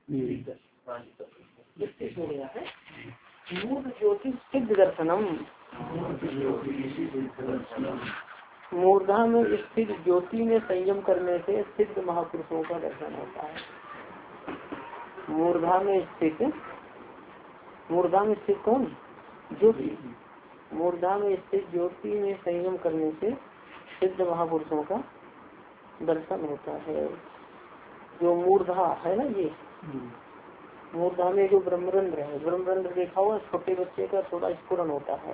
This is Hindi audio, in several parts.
इससे हो गया है मूर्ध ज्योति सिद्ध दर्शनम। मूर्धा में स्थित ज्योति में संयम करने से सिद्ध महापुरुषों का दर्शन होता है। मूर्धा में स्थित कौन? ज्योति। मूर्धा में स्थित ज्योति में संयम करने से सिद्ध महापुरुषों का दर्शन होता है। जो मूर्धा है ना, ये मूर्धा में जो ब्रह्मरंध्र है, ब्रह्मरंध्र देखा हुआ छोटे बच्चे का थोड़ा स्फुरन होता है।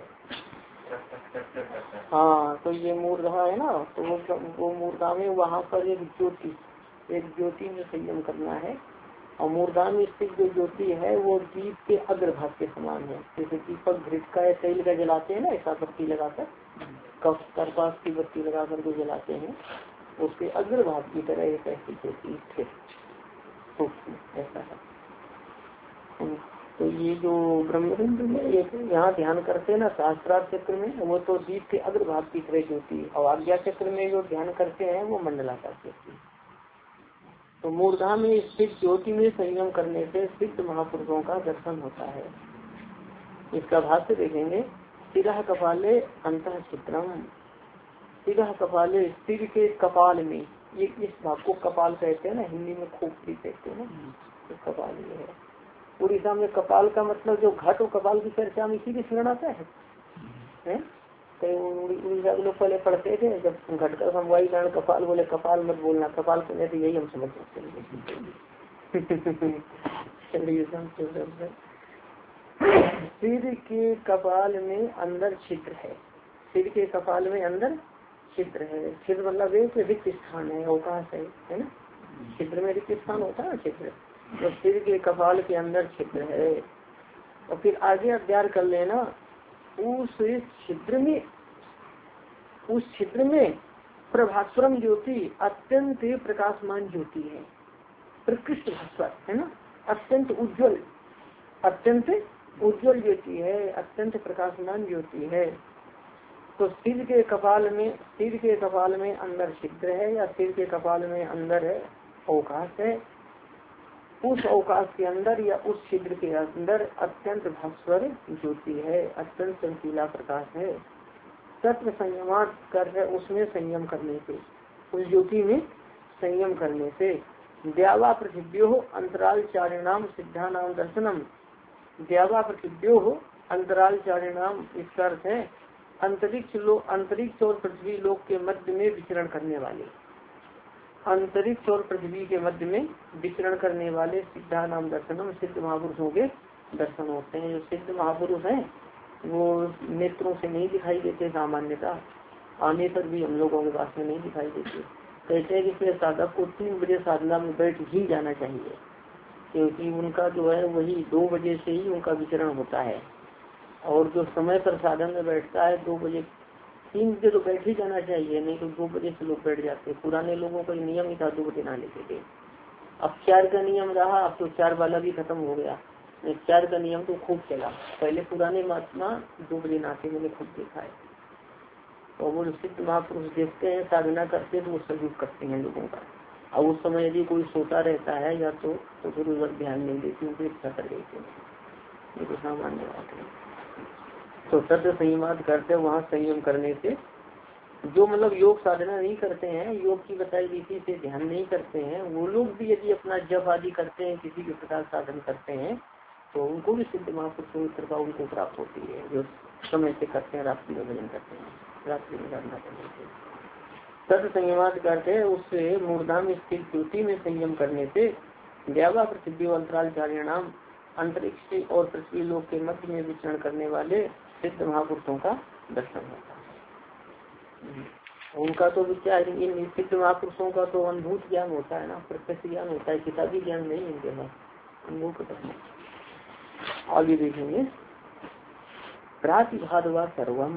हाँ, तो ये मूर्धा है ना, तो वो मूर्धा में वहाँ पर एक ज्योति में संयम करना है। और मूर्धा में स्थित जो ज्योति है वो दीप के अग्रभाग के समान है। जैसे दीपक घृत का या तेल का जलाते हैं ना, ऐसा बत्ती लगाकर, कपास की बत्ती लगाकर जो जलाते हैं, उसके अग्रभाग की तरह एक ऐसी ज्योति स्थित ऐसा है। तो ये जो ब्रह्मरंध्र में एक यहाँ ध्यान करते हैं ना शास्त्रार्थ चक्र में, वो तो दीप के अग्रभाग की तरह ज्योति, और आज्ञा चक्र में जो ध्यान करते हैं वो मंडलाकार ज्योति। तो मूर्धा में स्थित ज्योति में संयम करने से सिद्ध महापुरुषों का दर्शन होता है। इसका भाष्य देखेंगे। सिरह कपाले अंतः चित्रम। सिरह कपाले, सिर के कपाल में, ये इस भाग को कपाल कहते हैं ना, हिंदी में खोपड़ी कहते हैं ना, तो कपाल ये है। उड़ीसा में कपाल का मतलब जो घट और कपाल की चर्चा में इसी की स्मरण आता है। तो उड़ीसा के लोग पहले पढ़ते थे, जब घट का समवाई कारण कपाल बोले, कपाल मत बोलना, कपाल कहने तो यही हम समझ सकते हैं। सिर के कपाल में अंदर छिद्र है। सिर के कपाल में अंदर छिद्र है। छिद्र मतलब एक रिक्त स्थान है, अवकाश है ना। छिद्र में रिक्त स्थान होता है ना, छिद्र। तो सिर के कपाल के अंदर छिद्र है। और फिर आगे अध्ययन कर लेना, उस छिद्र में प्रभास्वरम ज्योति अत्यंत प्रकाशमान ज्योति है। प्रकृष्ट भास्वर है ना, अत्यंत उज्जवल ज्योति है, अत्यंत प्रकाशमान ज्योति है। तो सिर के कपाल में अंदर छिद्र है, या सिर के कपाल में अंदर है अवकाश है। उस अवकाश के अंदर या उस छिद्र के अंदर अत्यंत भास्वर ज्योति है, अत्यंत चमकीला प्रकाश है। तत्व संयमात कर है, उसमें संयम करने से, उस ज्योति में संयम करने से द्यावा पृथिव्यो अंतराल चारिणाम सिद्धा नाम दर्शनम। द्यावा पृथिव्यो अंतराल चारिणाम, इसका अर्थ है अंतरिक्ष और पृथ्वी लोक के मध्य में विचरण करने वाले, अंतरिक्ष और पृथ्वी के मध्य में विचरण करने वाले सिद्धा नाम दर्शनम, सिद्ध महापुरुषों के दर्शन होते हैं। जो सिद्ध महापुरुष हैं वो नेत्रों से नहीं दिखाई देते, सामान्यता आने पर भी हम लोगों के पास में नहीं दिखाई देते। कहते हैं कि इसलिए साधक को 3 बजे साधना में बैठ ही जाना चाहिए, क्योंकि उनका जो है वही 2 बजे से ही उनका विचरण होता है। और जो समय पर साधन में बैठता है 2 बजे 3 बजे तो बैठ ही जाना चाहिए, नहीं तो 2 बजे से लोग बैठ जाते। पुराने लोगों का नियम ही था 2 बजे ना लेते थे। अब 4 का नियम रहा, अब तो 4 वाला भी खत्म हो गया। 4 का नियम तो खूब चला। पहले पुराने महात्मा 2 बजे नहाते, मैंने खुद देखा है। और वो सिद्ध महापुरुष देखते हैं साधना करते तो वो सहयोग करते हैं लोगों का। और उस समय यदि कोई सोता रहता है या तो फिर उधर ध्यान नहीं देती, उपेक्षा कर देते हैं। ये तो सामान्य बात है। तो सत्य संयमात करते वहाँ संयम करने से, जो मतलब योग साधना नहीं करते हैं, योग की बताई रीति से ध्यान नहीं करते हैं, वो लोग भी यदि अपना जप आदि करते हैं, किसी भी प्रकार साधन करते हैं, तो उनको भी सिद्ध महापुरुषों की कृपा उनको प्राप्त होती है। जो समय से करते हैं, रात्रि में भजन करते हैं, रात्रि में साधना करने से सत्य संयमात करते हैं। उससे मूर्धा में स्थित ज्योति में संयम करने से द्यावा पृथ्वी अंतराल चारिणाम, अंतरिक्ष और पृथ्वी लोक के मध्य में विचरण करने वाले सिद्ध महापुरुषों का दर्शन होता है। उनका तो विचार, इन सिद्ध महापुरुषों का तो अनुभूत ज्ञान होता है ना, प्रत्यक्ष ज्ञान होता है, किताबी ज्ञान नहीं इनके पास। आगे देखेंगे। प्रातिभादवा सर्वम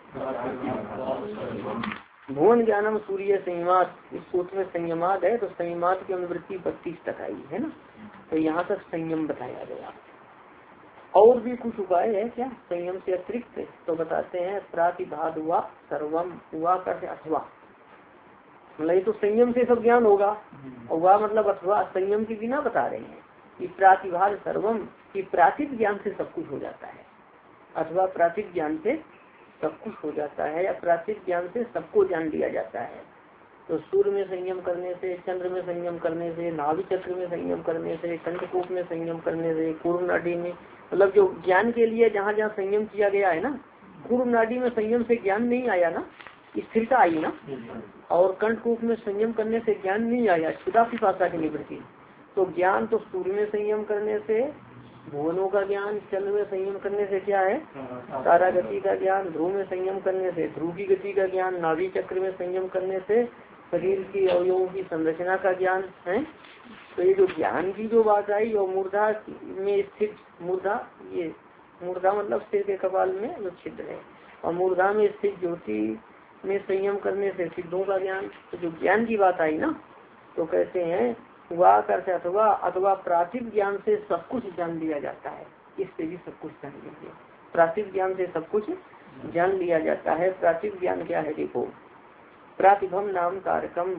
भुवन ज्ञानम सूर्य संयमात। इस सूत्र में संयमात है, तो संयमात की अनुवृत्ति 32 तक आई है ना। तो यहाँ तक संयम बताया गया। और भी कुछ उपाय है क्या संयम से अतिरिक्त? तो बताते हैं प्रातिभाद हुआ सर्वम, हुआ करते अथवा, मतलब तो संयम से सब ज्ञान होगा, और वह मतलब अथवा संयम के बिना बता रहे हैं। कि प्रातिभार सर्वम, कि प्रातिभ ज्ञान से सब कुछ हो जाता है, अथवा प्रातिभ ज्ञान से सब कुछ हो जाता है, या प्रातिभ ज्ञान से सबको जान लिया जाता है। तो सूर्य में संयम करने से, चंद्र में संयम करने से, नाभि चक्र में संयम करने से, कंठकूप में संयम करने से, पूर्व नाड़ी में, मतलब जो ज्ञान के लिए जहाँ जहाँ संयम किया गया है ना, पूर्व नाड़ी में संयम से ज्ञान नहीं आया ना, स्थिरता आई ना, और कंठकूप में संयम करने से ज्ञान नहीं आया, क्षुधा पिपासा की निवृत्ति। तो ज्ञान तो सूर्य में संयम करने से भुवनों का ज्ञान, चंद्र में संयम करने से क्या है तारा गति का ज्ञान, ध्रुव में संयम करने से ध्रुव की गति का ज्ञान, नाभि चक्र में संयम करने से शरीर की अवयवों की संरचना का ज्ञान है। तो ये जो ज्ञान की जो बात आई, और मूर्धा में स्थित, मूर्धा ये मूर्धा मतलब सिर के कपाल में जो छिद्र है, और मूर्धा में स्थित ज्योति में संयम करने से सिद्धों का ज्ञान। तो जो ज्ञान की बात आई ना, तो कहते हैं वह करते अथवा अथवा प्रातिभ ज्ञान से सब कुछ जान लिया जाता है, इससे भी सब कुछ जान लीजिए। प्रातिभ ज्ञान से सब कुछ जान लिया जाता है। प्रातिभ ज्ञान क्या है देखो, प्रातिभम नाम तारकम,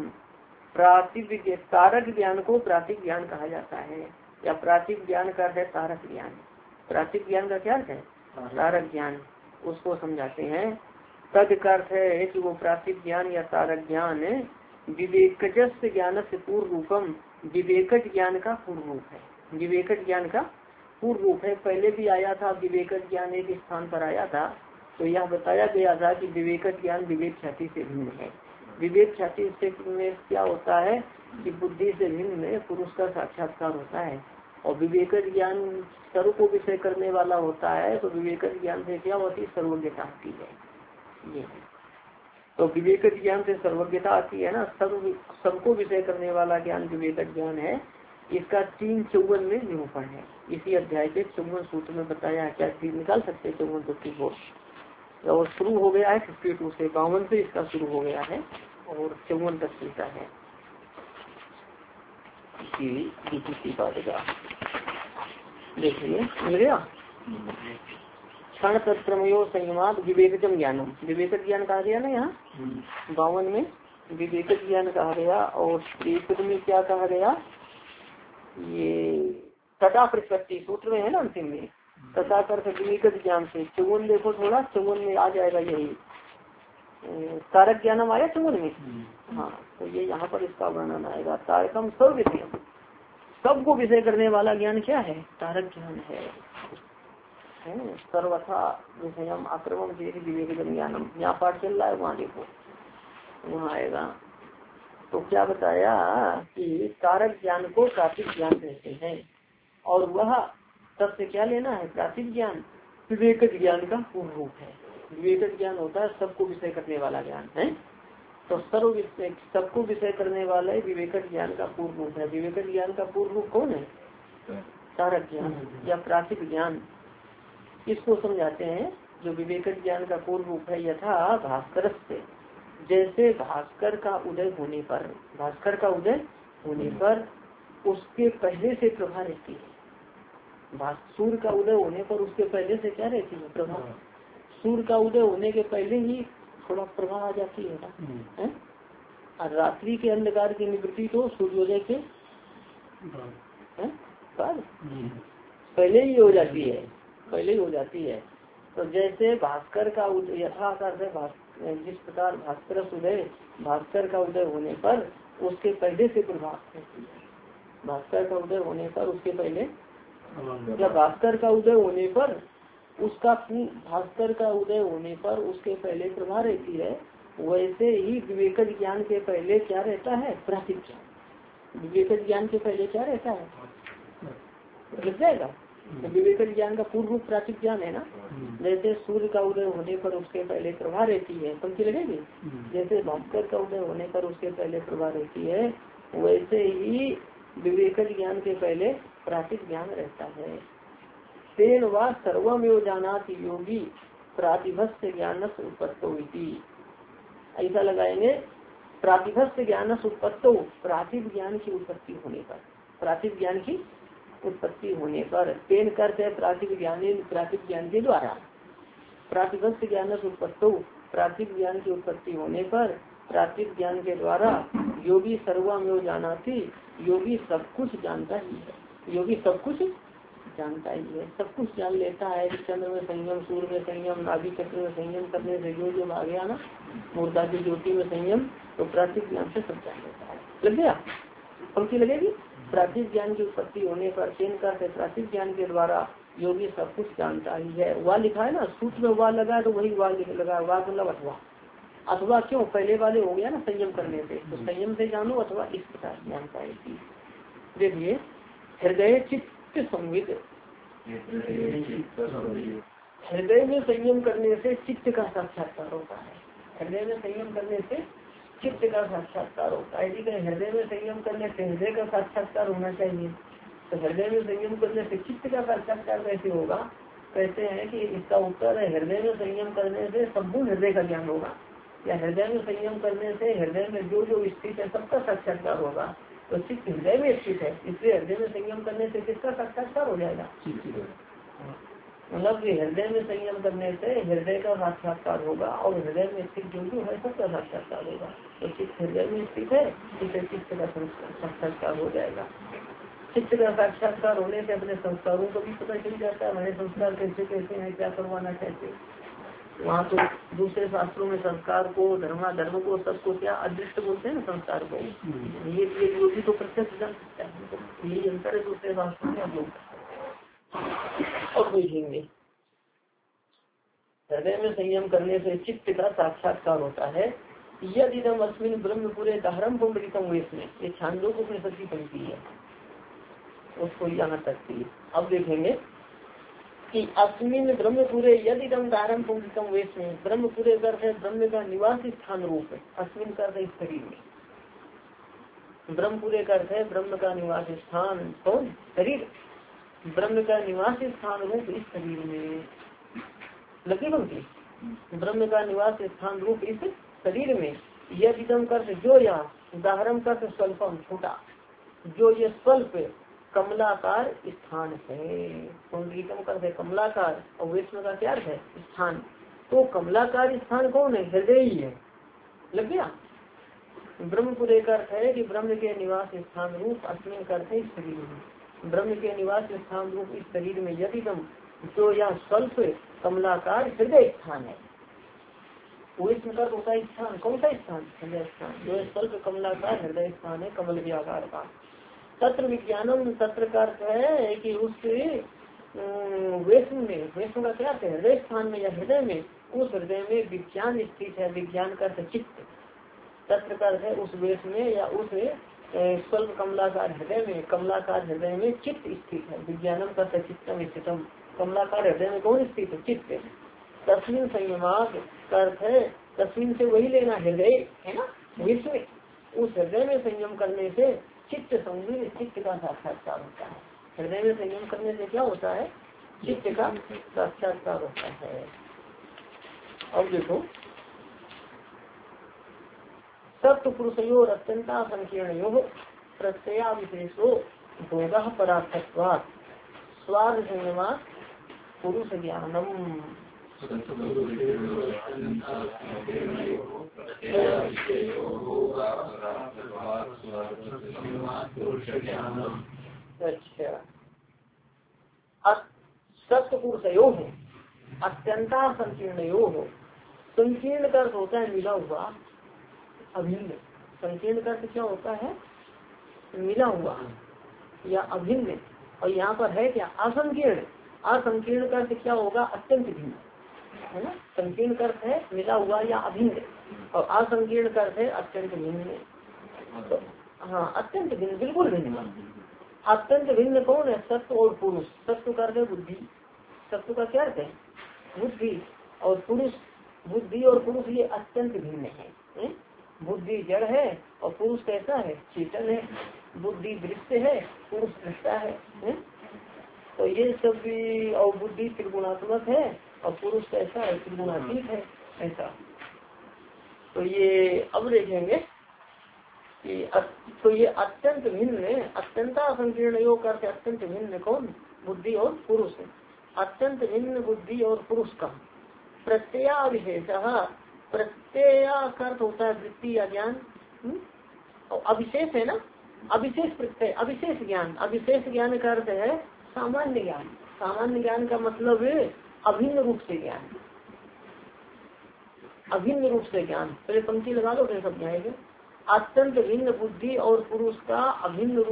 प्रातिभ तारक ज्ञान को प्रातिभ ज्ञान कहा जाता है, या प्रातिभ ज्ञान का है तारक ज्ञान। प्रातिभ ज्ञान का क्या है तारक ज्ञान, उसको समझाते हैं। तद का अर्थ है कि वो प्रातिभ ज्ञान या तारक ज्ञान विवेकजस्य ज्ञान से पूर्व रूपम, विवेकज ज्ञान का पूर्व रूप है, विवेकज ज्ञान का पूर्व रूप है। पहले भी आया था विवेकज ज्ञान, एक स्थान पर आया था, तो यह बताया गया था कि विवेकज ज्ञान विवेक ख्याति से भिन्न है। विवेक ख्याति से में क्या होता है कि बुद्धि से भिन्न पुरुष का साक्षात्कार होता है, और विवेकज ज्ञान सर्व को विषय करने वाला होता है। तो विवेकज ज्ञान से क्या होती है सर्वज्ञता आती है, ये है। तो विवेकज ज्ञान से सर्वज्ञता आती है ना, सबको विषय करने वाला ज्ञान विवेकज ज्ञान है। इसका 3:54 में निरूपण है, इसी अध्याय के 54 सूत्र में बताया है। क्या निकाल सकते हैं 54 और शुरू हो गया है 52 से, 52 से इसका शुरू हो गया है और 54 तक चलता है। देखिए मिल गया। क्षण तत्प्रमयो संयमात विवेकजम ज्ञानम, विवेक ज्ञान कहा गया ना यहाँ 52 में, विवेक ज्ञान कहा गया। और 63 में क्या कहा गया, ये तथा प्रतिपत्ति सूत्र में है ना अंतिम में, तथा कर विवेक ज्ञान से 54 देखो थोड़ा, 54 में आ जाएगा यही तारक ज्ञानम आया 54 में। हाँ तो ये यहाँ पर इसका वर्णन आएगा। तारकम सब विषय, सबको विषय करने वाला ज्ञान क्या है तारक ज्ञान है। सर्वथा विषयम आक्रमण विवेक ज्ञानम, यहाँ पाठ चल रहा है, वहाँ देखो वहाँ आएगा। तो क्या बताया कि तारक ज्ञान को प्रातिभ ज्ञान कहते हैं, और वह सबसे क्या लेना है प्रातिभ ज्ञान विवेक ज्ञान का पूर्ण रूप है। विवेक ज्ञान होता है सबको विषय करने वाला ज्ञान है, तो सर्व विषय सबको विषय करने वाला विवेक ज्ञान का पूर्ण रूप है। विवेक ज्ञान का पूर्ण रूप कौन है तारक ज्ञान या प्रातिभ ज्ञान, इसको समझाते हैं। जो विवेक ज्ञान का पूर्ण रूप है, यथा भास्कर से, जैसे भास्कर का उदय होने पर, भास्कर का उदय होने पर उसके पहले से प्रभा रहती है। सूर्य का उदय होने पर उसके पहले से क्या रहती है प्रभा, सूर्य का उदय होने के पहले ही थोड़ा प्रभा आ जाती है ना, और रात्रि के अंधकार की निवृत्ति तो सूर्योदय के बाद पहले ही हो जाती है, पहले ही हो जाती है। तो जैसे भास्कर का उदय यथाकार है, जिस प्रकार भास्कर उदय, भास्कर का उदय होने पर उसके पहले से प्रभात रहती है। भास्कर का उदय होने पर उसके पहले, या भास्कर का उदय होने पर उसका, भास्कर का उदय होने पर उसके पहले प्रभा रहती है, वैसे ही विवेक ज्ञान के पहले क्या रहता है प्रातिभ ज्ञान। विवेक ज्ञान के पहले क्या रहता है लग जाएगा। तो विवेक ज्ञान का पूर्व रूप प्रातिभ ज्ञान है ना। जैसे सूर्य का उदय होने पर उसके पहले प्रभा रहती है, पंक्ति लगेगी, जैसे भास्कर का उदय होने पर उसके पहले प्रभा रहती है, वैसे ही विवेक ज्ञान के पहले प्रातिभ ज्ञान रहता है। तेन व सर्वमेव जानाति योगी प्रातिभस्य ज्ञान उत्पत्तो, ऐसा लगाएंगे। प्रातिभस्य ज्ञान उत्पत्तो, प्रातिभ ज्ञान की उत्पत्ति होने पर, प्रातिभ ज्ञान की उत्पत्ति होने पर, तेन करते प्रातिभ ज्ञान, प्रातिभ ज्ञान के द्वारा, प्रातिभस्य ज्ञान उत्पत्तो, प्रातिभ ज्ञान की उत्पत्ति होने पर, प्रातिभ ज्ञान के द्वारा योगी सर्वमेव जानाति, योगी सब कुछ जानता ही है, योगी सब कुछ जानता ही है, सब कुछ जान लेता है। चंद्र में संयम, सूर्य में संयम, नाभि चक्र में संयम करने से जो आ गया ना, मूर्धा की ज्योति में संयम, तो प्राकृतिक ज्ञान से सब जान लेता है। लग गया, पंक्ति लगेगी। प्राकृतिक ज्ञान की उत्पत्ति होने पर चेन का प्राकृतिक ज्ञान के द्वारा योगी सब कुछ जानता ही है। वह लिखा है ना, सूत्र में वह लगा तो वही वह लगा, वाह मतलब अथवा। अथवा क्यों, पहले वाले हो गया ना संयम करने से, तो संयम से जानो अथवा इस प्रकार जानता है। देखिए, हृदय चित्त संविद, हृदय में संयम करने से चित्त का साक्षात्कार होता है। हृदय में संयम करने से चित्त का साक्षात्कार होता है। यदि कहीं हृदय में संयम करने से हृदय का साक्षात्कार होना चाहिए, तो हृदय में संयम करने से चित्त का साक्षात्कार कैसे होगा? कहते हैं कि इसका उत्तर है, हृदय में संयम करने से संपूर्ण हृदय का ज्ञान होगा, या हृदय में संयम करने से हृदय में जो जो स्थित है सबका साक्षात्कार होगा। तो चित्त हृदय में स्थित है, इसलिए हृदय में संयम करने से किसका साक्षात्कार हो जाएगा? मतलब कि हृदय में संयम करने से हृदय का साक्षात्कार होगा, और हृदय में स्थित जो है सबका साक्षात्कार होगा। तो चित्त हृदय में स्थित है, इससे चित्त का साक्षात्कार हो जाएगा। चित्त का साक्षात्कार होने से अपने संस्कारों को भी पता चल जाता है, हमारे संस्कार कैसे कैसे हैं, क्या करवाना चाहते। वहाँ तो दूसरे शास्त्रों में संस्कार को, धर्म को, सबको क्या अदृष्ट बोलते हैं ना संस्कार को। ये भी तो प्रत्यक्ष जान सकता है, यही अंतर है दूसरे शास्त्रों में हम लोग। और देखेंगे, हृदय में संयम करने से चित्त का साक्षात्कार होता है। यदि इदम अस्मिन ब्रह्मपुरे दाहरम पुंडरीकम वेश में, ये छांदोग्योपनिषद की पंक्ति है, उसको यहाँ तक थी। अब देखेंगे कि अस्मिन ब्रह्मपुरे यदि इदम दाहरम पुंडरीकम वेश में, ब्रह्मपुरे अर्थ है ब्रह्म का निवास स्थान रूप है, अस्मिन का अर्थ है शरीर में, ब्रह्मपुरे का अर्थ है ब्रह्म का निवास स्थान, कौन? शरीर। ब्रह्म का निवास स्थान रूप इस शरीर में लगी बनती, ब्रह्म का निवास स्थान रूप इस शरीर में। यदि इदम कर जो, या उदाहरण कर स्वल्पम छोटा, जो ये स्वल्प कमलाकार स्थान है। पुंडरीकम कर है कमलाकार, और विष्णु का क्या है? स्थान। तो कमलाकार स्थान कौन है? हृदय ही है। लग गया। ब्रह्मपुरे का अर्थ है कि ब्रह्म के निवास स्थान रूप, अस्मिन करते इस शरीर में, ब्रह्म के निवास स्थान रूप इस शरीर में यदि तुम जो या स्वल्प कमलाकार हृदय स्थान है, विष्णु का होता है स्थान, कौन सा स्थान? हृदय स्थान। जो स्वल्प कमलाकार हृदय स्थान है, कमल के आकार का। तत्र विज्ञानम, तत्र का अर्थ है कि उस विष्णु में, विष्णु का क्या है? हृदय स्थान में या हृदय में, उस हृदय में विज्ञान स्थित है। विज्ञान का अर्थ चित्त, तत्र का अर्थ है उस वेश में या उस स्वल्प कमलाकार हृदय में, कमलाकार हृदय में चित्त स्थित है। विज्ञानम का चित्तम स्थितम, कमलाकार हृदय में कौन स्थित है? चित्त। तस्मिन संयमात का अर्थ है, तस्मिन से वही लेना, हृदय है ना, विश्व, उस हृदय में संयम करने से चित्त संयम, चित्त का साक्षात्कार होता है। हृदय में संयम करने से क्या होता है? चित्त का साक्षात्कार होता है। अब देखो, सत्य पुरुषयो अत्यंता संकीर्ण प्रत्यया विशेषो भोग परार्थत्वात् स्वार्थ संयमा पुरुष ज्ञानम। अच्छा, सत्य पुरुषयो अत्यंता संकीर्ण, संकीर्ण का अर्थ होता है मिला हुआ, अभिन्न। संकीर्ण का क्या होता है? मिला हुआ या अभिन्न। और यहाँ पर है क्या? असंकीर्ण। असंकीर्ण का क्या होगा? अत्यंत भिन्न, है ना। संकीर्ण का अर्थ है मिला हुआ या अभिन्न, और असंकीर्ण का अर्थ है अत्यंत भिन्न। तो हाँ, अत्यंत भिन्न, बिल्कुल भिन्न। अत्यंत भिन्न कौन है? सत्व और पुरुष। सत्व का अर्थ है बुद्धि, सत्व का क्या अर्थ है? बुद्धि। और पुरुष, बुद्धि और पुरुष ये अत्यंत भिन्न है। बुद्धि जड़ है और पुरुष कैसा है? चेतन है। बुद्धि दृश्य है, पुरुष दृष्टा है। तो ये सब भी, और बुद्धि त्रिगुणात्मक है और पुरुष कैसा है? त्रिगुणातीत है, ऐसा। तो ये अब देखेंगे कि तो ये अत्यंत भिन्न, अत्यंता संकीर्ण योग करते अत्यंत भिन्न कौन? बुद्धि और पुरुष। अत्यंत भिन्न बुद्धि और पुरुष का प्रत्यया विशेष, प्रत्यय का अर्थ होता है वृत्ति या ज्ञान, और अविशेष है ना, अविशेष प्रत्यय, अविशेष ज्ञान। अविशेष ज्ञान का अर्थ है सामान्य ज्ञान। सामान्य ज्ञान का मतलब है अभिन्न रूप से ज्ञान, अभिन्न रूप से ज्ञान। पहले पंक्ति लगा लो फिर सब जाएगा। अत्यंत भिन्न बुद्धि और पुरुष का अभिन्न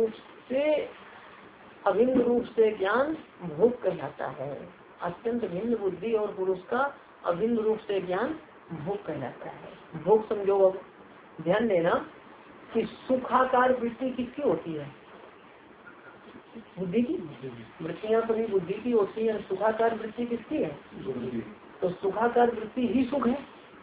रूप से ज्ञान भोग कहलाता है। अत्यंत भिन्न बुद्धि और पुरुष का अभिन्न रूप से ज्ञान भोग कहलाता है। भोग समझो, अब ध्यान देना कि सुखाकार वृत्ति किसकी होती है? बुद्धि की। वृत्तियां सभी बुद्धि की होती है। सुखाकार वृत्ति किसकी है? तो सुखाकार वृत्ति ही सुख है।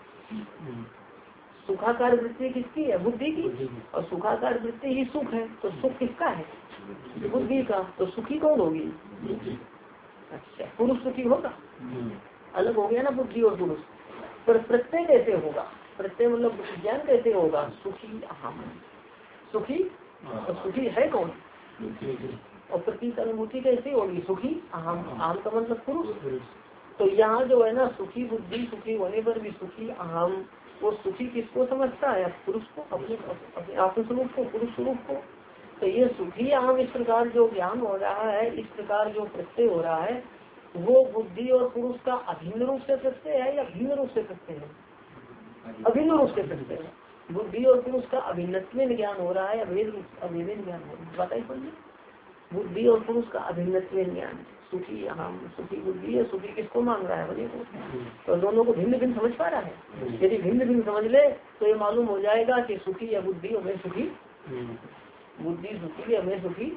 सुखाकार वृत्ति किसकी है? बुद्धि की। और सुखाकार वृत्ति ही सुख है। तो सुख किसका है? बुद्धि का। तो सुखी कौन होगी? अच्छा, पुरुष सुखी होगा? अलग हो गया ना बुद्धि और पुरुष। पर प्रत्यय कैसे होगा? प्रत्यय मतलब ज्ञान कैसे होगा? सुखी अहम। सुखी और सुखी है कौन? और प्रतीक अनुभूति कैसे होगी? सुखी अहम। अहम का मतलब पुरुष। तो यहाँ जो है ना सुखी बुद्धि, सुखी होने पर भी सुखी अहम, वो सुखी किसको समझता है? पुरुष को, अपने आत्म स्वरूप को, पुरुष स्वरूप को। तो ये सुखी अहम इस प्रकार जो ज्ञान हो रहा है, इस प्रकार जो प्रत्यय हो रहा है, वो बुद्धि और पुरुष का अभिन्न रूप से प्रत्यय है या भिन्न रूप से प्रत्यय है? अभिन्न रूप से प्रत्यय है। बुद्धि और पुरुष का अभिन्नत्व ज्ञान हो रहा है, अभेद ज्ञान हो रहा है। बताइए पढ़िए। बुद्धि और पुरुष का अभिन्नत्व ज्ञान, सुखी अहम, सुखी बुद्धि है। सुखी किसको मांग रहा है? बोलिए तो दोनों को भिन्न भिन्न समझ पा रहा है। यदि भिन्न भिन्न समझ ले तो ये मालूम हो जाएगा कि सुखी या बुद्धि और मैं सुखी, बुद्धि सुखी या मैं सुखी,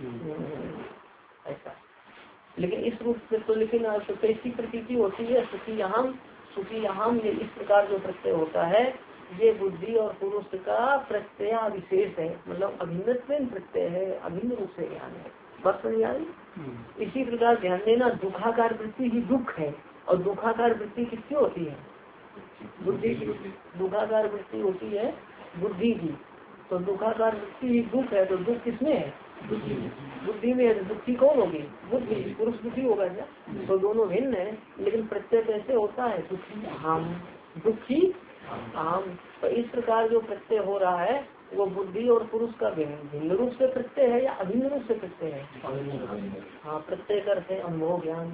ऐसा। लेकिन इस रूप से तो लेकिन कैसी प्रतीति होती है? सुखी अहम, सुखी अहम। ये इस प्रकार जो प्रत्यय होता है ये बुद्धि और पुरुष का प्रत्यय विशेष है, मतलब अभिन्न प्रत्यय है, अभिन्न रूप से ज्ञान है। बात समझ आ रही? इसी प्रकार ध्यान देना, दुखाकार वृत्ति ही दुख है। और दुखाकार वृत्ति किसकी होती है? बुद्धि की। दुखाकार वृत्ति होती है बुद्धि की। तो दुखाकार वृत्ति ही दुख है। तो दुख किसमें है? बुद्धि में है। दुखी कौन होगी? बुद्धि। पुरुष दुखी होगा क्या? तो दोनों भिन्न है, लेकिन प्रत्यय कैसे होता है? दुखी अहम, दुखी अहम। तो इस प्रकार जो प्रत्यय हो रहा है वो बुद्धि और पुरुष का भिन्न रूप से प्रत्यय है या अभिन्न रूप से प्रत्यय है? हाँ, प्रत्यय करते अनुभव ज्ञान।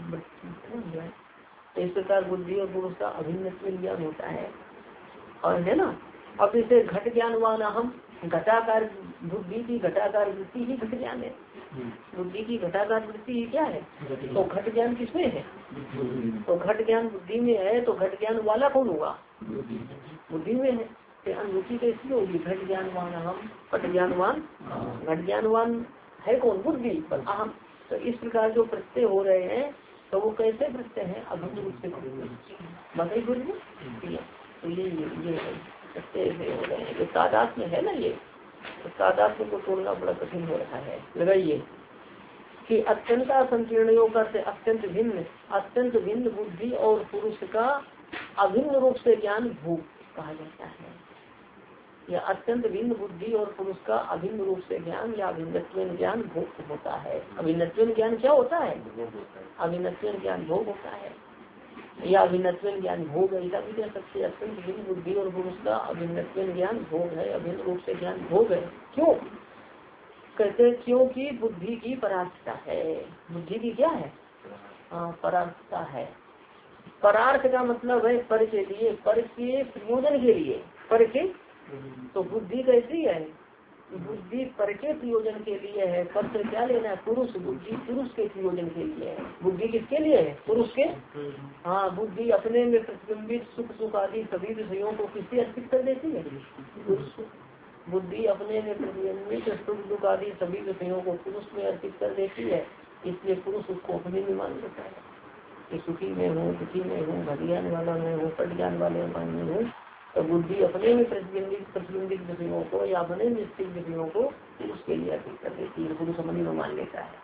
तो इस प्रकार बुद्धि और पुरुष का अभिन्न ज्ञान होता है। और है ना, अब इसे घट ज्ञानवान अहम, घटाकार बुद्धि की घटाकार वृत्ति ही घट ज्ञान है। बुद्धि की घटाकार वृत्ति ही क्या है? तो घट ज्ञान किसमें है? तो घट ज्ञान बुद्धि में है। तो घट ज्ञान वाला कौन होगा? बुद्धि में है। तो अनुभूति कैसी होगी? घट ज्ञानवान अहम, पट ज्ञानवान। घट ज्ञानवान है कौन? बुद्धि, पर अहम। तो इस प्रकार जो प्रत्यय हो रहे हैं तो वो कैसे प्रत्यय है? अभिन्न रूप से बताइए बोलिए। तो ये प्रत्यय हो रहे हैं जो तादाद में है ना, ये तो तादाद को तोड़ना बड़ा कठिन हो रहा है। लगाइए कि अत्यंत संकीर्ण करते अत्यंत भिन्न बुद्धि और पुरुष का अभिन्न रूप से ज्ञान भोग कहा जाता है। या अत्यंत भिन्न बुद्धि और पुरुष का अभिन्न रूप से ज्ञान या अभिन्नत्व ज्ञान भोग होता है। अभिन्नत्व ज्ञान क्या होता है? अभिन्नत्व ज्ञान भोग होता है या अभिन्नत्व ज्ञान भोग, ऐसा भी कह सकते हैं। अत्यंत भिन्न बुद्धि और पुरुष का अभिन्नत्व ज्ञान भोग है, अभिन्न रूप से ज्ञान भोग है। क्यों कहते हैं? क्योंकि बुद्धि की परार्थता है। बुद्धि की क्या है? परार्थता है। परार्थ का मतलब है पर के लिए, पर के प्रयोजन के लिए, पर के। तो बुद्धि कैसी है? बुद्धि पर के प्रयोजन के लिए है। पर से क्या लेना है? पुरुष। बुद्धि पुरुष के प्रयोजन के लिए है। बुद्धि किसके लिए है? पुरुष के। हाँ, बुद्धि अपने में प्रतिबिंबित सुख सुख आदि सभी विषयों को किससे अर्पित कर देती है? पुरुष। बुद्धि अपने में प्रतिबिंबित सुख दुख आदि सभी विषयों को पुरुष में अर्पित कर देती है। इसलिए पुरुष उसको अपने में मान लेता है कि सुखी में हूँ, दुखी में हूँ, घट ज्ञान वाला में हूँ, पट ज्ञान वाले में हूँ। तो बुद्धि अपने में प्रतिबिंबित विषयों को या अपने में स्थित विषयों को उसके लिए अर्पित कर देती है, पुरुष अपने में मान लेता है।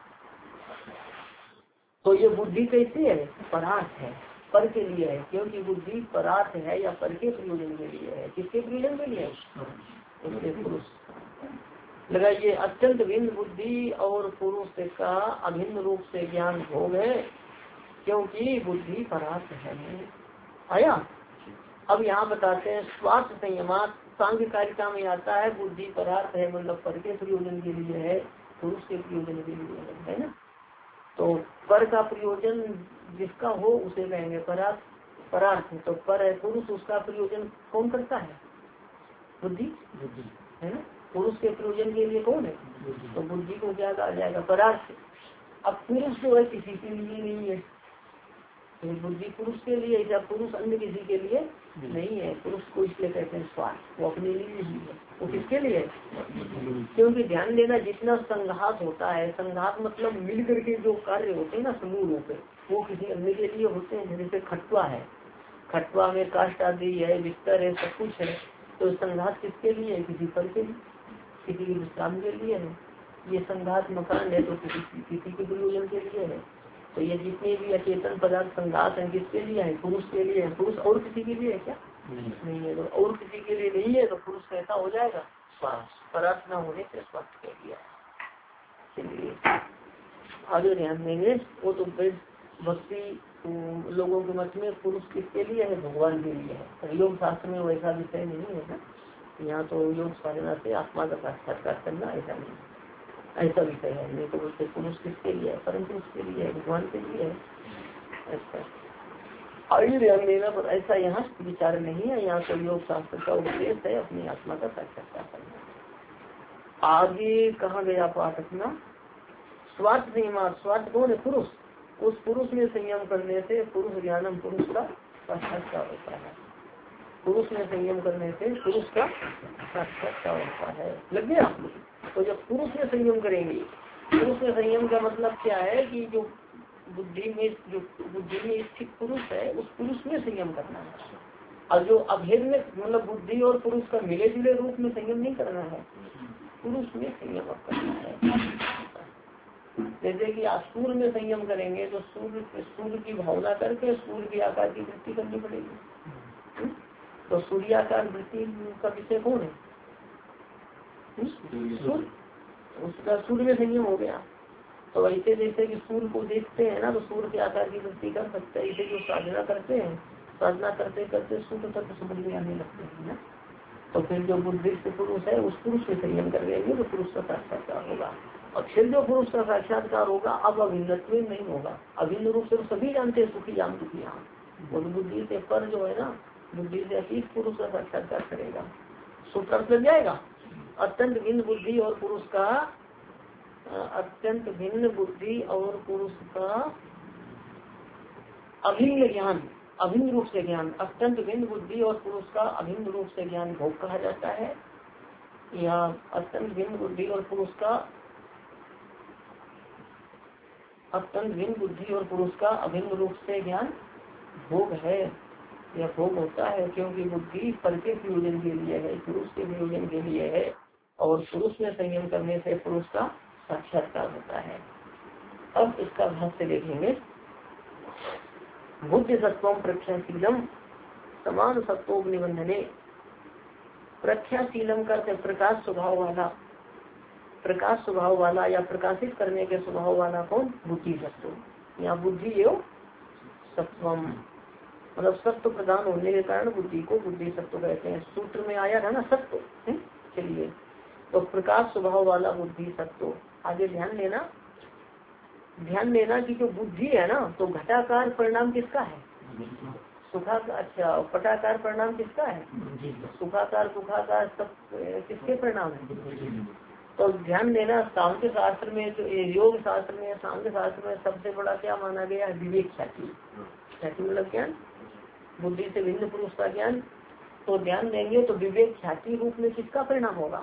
तो ये बुद्धि कैसी है? परार्थ है, पर के लिए है। क्योंकि बुद्धि परार्थ है या पर के प्रयोजन के लिए है। किसके प्रयोजन के लिए? उसके पुरुष। लगाइए अत्यंत भिन्न बुद्धि और पुरुष का अभिन्न रूप से ज्ञान भोग है, क्योंकि बुद्धि परार्थ है। आया। अब यहाँ बताते हैं स्वार्थ संयमात सांख्य कारिका में आता है बुद्धि परार्थ है, मतलब पर के प्रयोजन के लिए है, पुरुष के प्रयोजन के लिए है ना। तो पर का प्रयोजन जिसका हो उसे कहेंगे परार्थ। परार्थ तो पर है पुरुष, उसका प्रयोजन कौन करता है? बुद्धि है ना। पुरुष के प्रयोजन के लिए कौन है? तो बुद्धि को क्या कहा जाएगा? परार्थ। अब पुरुष जो है किसी के लिए नहीं है, तो बुद्धि पुरुष के लिए, या पुरुष अन्य किसी के लिए नहीं है। पुरुष को इसलिए कहते हैं स्वार्थ, वो अपने लिए नहीं है, वो किसके लिए? क्योंकि ध्यान देना जितना संघात होता है, संघात मतलब मिल करके जो कार्य होते हैं ना समूह रूप में, वो किसी अन्य के लिए होते हैं। जैसे खटवा है, खटवा में काष्ठ आदि है, बिस्तर है, सब कुछ है। तो संघात किसके लिए है? किसी फल के लिए, किसी के विश्राम के लिए है। ये संघात मकान है तो किसी के प्रयोजन के लिए है। तो ये जितने भी अचेतन पदार्थ संघात है किसके लिए है? पुरुष के लिए है। पुरुष और किसी के लिए है क्या? नहीं है। तो और किसी के लिए नहीं है तो पुरुष कैसा हो जाएगा? परार्थ न होने से स्वार्थ कह दिया। चलिए आगे ध्यान देंगे। वो तो भक्ति लोगों के मत में पुरुष किसके लिए है? भगवान के लिए है। योग शास्त्र में वैसा विषय नहीं है ना। यहाँ तो योग साधना से आत्मा का साक्षात्कार करना ऐसा नहीं, ऐसा विषय है। नहीं तो बोलते पुरुष किसके लिए है? परम पुरुष के लिए है, भगवान के लिए है। ऐसा आगे ध्यान देना, पर ऐसा यहाँ विचार नहीं है। यहाँ तो योग शास्त्र का उपदेश है अपनी आत्मा का साक्षात्कार करना। आगे कहाँ गया पाठ अपना? स्वार्थ नियमा। स्वार्थ कौन है? पुरुष। उस पुरुष में संयम करने से पुरुष ज्ञानम, पुरुष का साक्षात्कार होता है। पुरुष में संयम करने से पुरुष का साक्षात्कार होता है। लग गया? तो जब पुरुष में संयम करेंगे, पुरुष में संयम का मतलब क्या है कि जो बुद्धि में स्थित पुरुष है उस पुरुष में संयम करना है। और जो अभेद में मतलब बुद्धि और पुरुष का मिले जुले रूप में संयम नहीं करना है, पुरुष में संयम करना है। जैसे कि आप सूर्य में संयम करेंगे तो सूर्य की भावना करके सूर्य के आकार की वृत्ति करनी पड़ेगी। तो सूर्याकार वृत्ति का विषय कौन है? सूर्य। उसका सूर्य में संयम हो गया। तो ऐसे जैसे कि सूर्य को देखते हैं ना तो सूर्य के आकार की वृत्ति कर सकते हैं। ऐसे जो साधना करते हैं, साधना करते करते सूर्य तक समझ में आने लगते हैं ना। तो फिर जो बुद्धिस्ट पुरुष है उस पुरुष में संयम कर लेंगे तो पुरुष का साक्षात्कार होगा। और फिर जो पुरुष का साक्षात्कार होगा अब अभिन्नत्व नहीं होगा। अभिन्न रूप से सभी जानते हैं सुखी जान दुखी यहाँ। और बुद्धि से पर जो है ना, बुद्धि से अतीत पुरुष का साक्षात्कार करेगा। सूत्र लग जाएगा। अत्यंत भिन्न बुद्धि और पुरुष का, अत्यंत भिन्न बुद्धि और पुरुष का अभिन्न ज्ञान, अभिन्न रूप से ज्ञान। अत्यंत भिन्न बुद्धि और पुरुष का अभिन्न रूप से ज्ञान भोग कहा जाता है। या अत्यंत भिन्न बुद्धि और पुरुष का, अत्यंत भिन्न बुद्धि और पुरुष का अभिन्न रूप से ज्ञान भोग है या भोग होता है। क्योंकि बुद्धि फल के प्रयोजन के लिए है, पुरुष के प्रयोजन के लिए है। और पुरुष में संयम करने से पुरुष का साक्षात्कार होता है। अब इसका भाष्य देखेंगे। बुद्धि सत्वम प्रख्याशीलम समान सत्वों निबंधने। प्रख्याशीलम का प्रकाश स्वभाव वाला, प्रकाश स्वभाव वाला या प्रकाशित करने के स्वभाव वाला कौन? बुद्धि सत्व। यहाँ बुद्धि एवं सत्वम मतलब सत्व प्रदान होने के कारण बुद्धि को बुद्धि सत्व कहते हैं। सूत्र में आया था ना सत्व। चलिए तो प्रकाश स्वभाव वाला बुद्धि सत्व। आगे ध्यान देना, ध्यान देना कि जो बुद्धि है ना तो घटाकार परिणाम किसका है? सुखा। अच्छा पटाकार परिणाम किसका है? सुखाकार दुखाकार सब किसके परिणाम है? तो ध्यान देना सांख्य शास्त्र में, जो योग शास्त्र में, सांख्य शास्त्र में सबसे बड़ा क्या माना गया है? विवेक ख्याति। ख्याति मतलब ज्ञान, बुद्धि से भिन्न पुरुष का ज्ञान। तो ध्यान देंगे तो विवेक ख्याति रूप में किसका परिणाम होगा?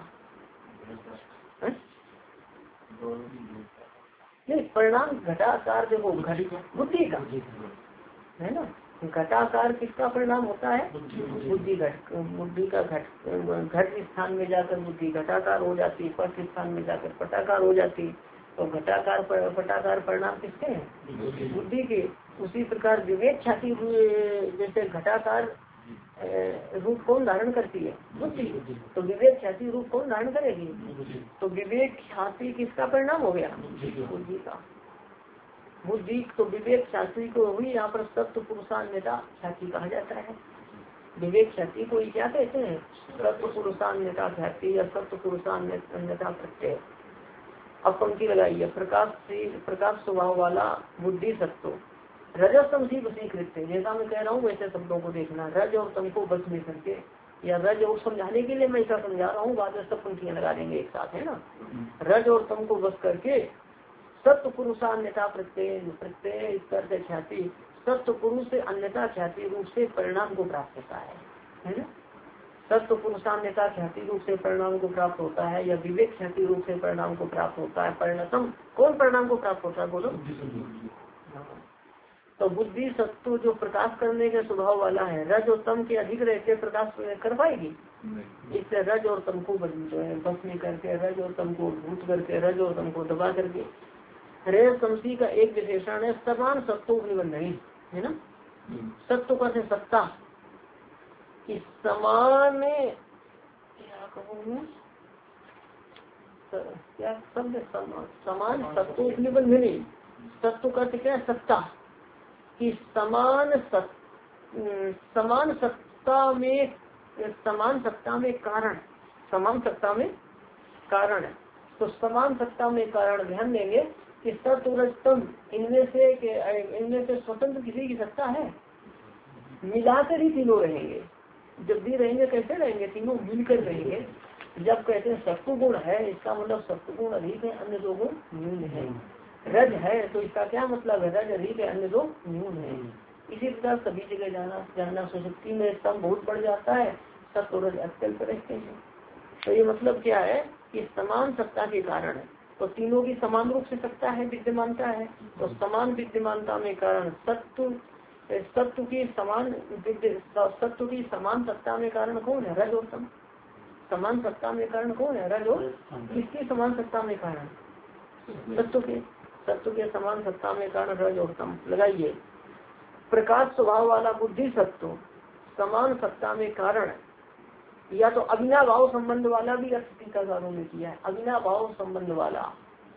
नहीं परिणाम घटाकार देखो, घट बुद्धि का है ना। घटाकार किसका परिणाम होता है? बुद्धि घट, बुद्धि का घट स्थान में जाकर बुद्धि घटाकार हो जाती, पट स्थान में जाकर पटाकार हो जाती। तो घटाकार पटाकार परिणाम किसके हैं? बुद्धि के। उसी प्रकार विवेक ख्याति जैसे घटाकार रूप कौन धारण करती है? बुद्धि। तो विवेक ख्याति रूप कौन धारण करेगी? तो विवेक ख्याति किसका परिणाम हो गया? बुद्धि का। बुद्धि तो विवेक ख्याति को ही यहाँ पर सत्व पुरुषान्यता ख्याति कहा जाता है। विवेक ख्याति को क्या कहते हैं? सत्व पुरुषान्यता ख्याति या सत्व पुरुषान्यता प्रत्यय। अब पंक्ति लगाइए, प्रकाश स्वभाव वाला बुद्धि सत्व रजस्तम सी वशीकृत। जैसा मैं कह रहा हूँ वैसे शब्दों को देखना, रज और तम को बस में करके, या रज और समझाने के लिए मैं ऐसा समझा रहा हूँ, बाद में सब पंक्तियां लगा देंगे एक साथ, है ना। रज और तम को बस करके सत्व पुरुषान्यता प्रत्यय, प्रत्यय इस तरह से ख्याति सत्व पुरुष से अन्यता ख्याति रूप से परिणाम को प्राप्त होता है ना। सत्व पुरुषान्यता ख्याति रूप से परिणाम को प्राप्त होता है, या विवेक ख्याति रूप से परिणाम को प्राप्त होता है। परिणतम कौन परिणाम को प्राप्त होता है बोलो? तो बुद्धि सत्व जो प्रकाश करने के स्वभाव वाला है, रज और तम के अधिक रहते प्रकाश कर पाएगी। इससे रज और तम को बस में करके, रज और तम को भूत करके, रज और तम को दबा करके। रेस तमसी का एक विशेषण है समान सत्व निबंधनी, है ना। सत्व का से सत्ता कि समान, क्या कहूँ क्या शब्द, समान सत्व निबंधनी। सत्व का क्या सत्ता कि समान सत्ता में कारण, समान सत्ता में कारण। तो समान सत्ता में कारण ध्यान देंगे कि सत्व रजतम इनमें से स्वतंत्र किसी की सत्ता है? मिलाकर ही तीनों रहेंगे। जब भी रहेंगे कैसे रहेंगे? तीनों मिलकर रहेंगे। जब कहते हैं सत्व गुण है, इसका मतलब सत्व गुण अधिक है, अन्य दो गुण न्यून है। रज है तो इसका क्या मतलब है? रज अधिक है, अन्य दो न्यून है। इसी प्रकार सभी जगह जानना सुशक्ति में स्तंभ बहुत बढ़ जाता है, सत्व रज अत्यल्प रहते हैं। तो ये मतलब क्या है कि समान सत्ता के कारण, तो तीनों की समान रूप से सत्ता है, विद्यमानता है। तो समान विद्यमानता में कारण सत्व की समान सत्ता में कारण कौन है? रज और तम। समान सत्ता में कारण कौन है? रज और किसकी समान सत्ता में कारण? सत्व के समान सत्ता में कारण रज और तम। लगाइए, प्रकाश स्वभाव वाला बुद्धि सत्व समान सत्ता में कारण, या तो अविनाभाव संबंध वाला भी अर्थ टीकाकारों ने किया है। अविनाभाव संबंध वाला,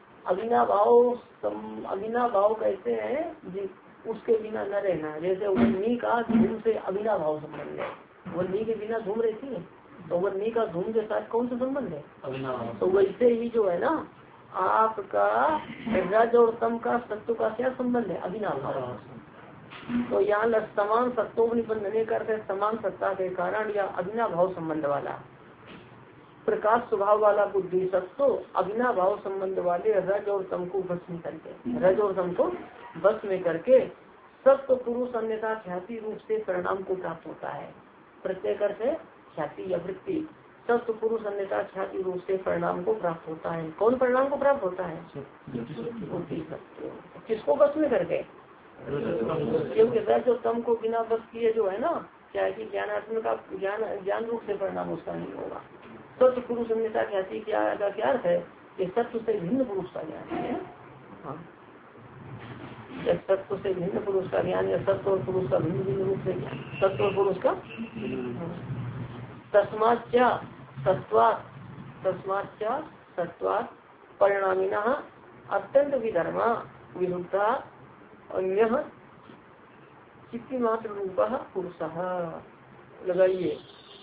अविनाभाव कहते हैं जी उसके बिना न रहना। जैसे वन्नी का धूम से अविनाभाव संबंध है, वन्नी के बिना धूम रहती है, तो वन्नी का धूम के साथ कौन सा संबंध है? तो वैसे ही जो है ना आपका रज और तम का सत्व का क्या संबंध है? अविनाभाव। तो यहाँ समान सत्व निबंधने करते समान सत्ता के कारण या अविनाभाव संबंध वाला। प्रकाश स्वभाव वाला बुद्धि सत्व अविनाभाव संबंध वाले रज और तम को बस में करके, रज और तम को बस में करके सत्व पुरुष अन्यथा ख्याति रूप से परिणाम को प्राप्त होता है। प्रत्येक अर्थ ख्याति या वृत्ति, सत्व पुरुष अन्यथा ख्याति रूप से परिणाम को प्राप्त होता है। कौन परिणाम को प्राप्त होता है? बुद्धि सत्व। किसको बस में करके? क्योंकि रज और तम को बिना बस किए जो है ना, क्या है कि ज्ञानात्म का ज्ञान रूप से परिणाम उसका नहीं होगा। सत्व पुरुष अन्यथा ख्याति क्या अर्थ है? कि सत्व से भिन्न पुरुष का ज्ञान है। हाँ, सत्व से भिन्न पुरुष का ज्ञान या सत्व और पुरुष का भिन्न भिन्न रूप से ज्ञान, सत्व और पुरुष का। तस्माच्च सत्वात् परिणामिना अत्यंत विधर्मा विरुद्धा अन्य चित्ती मात्र रूप पुरुष। लगाइए,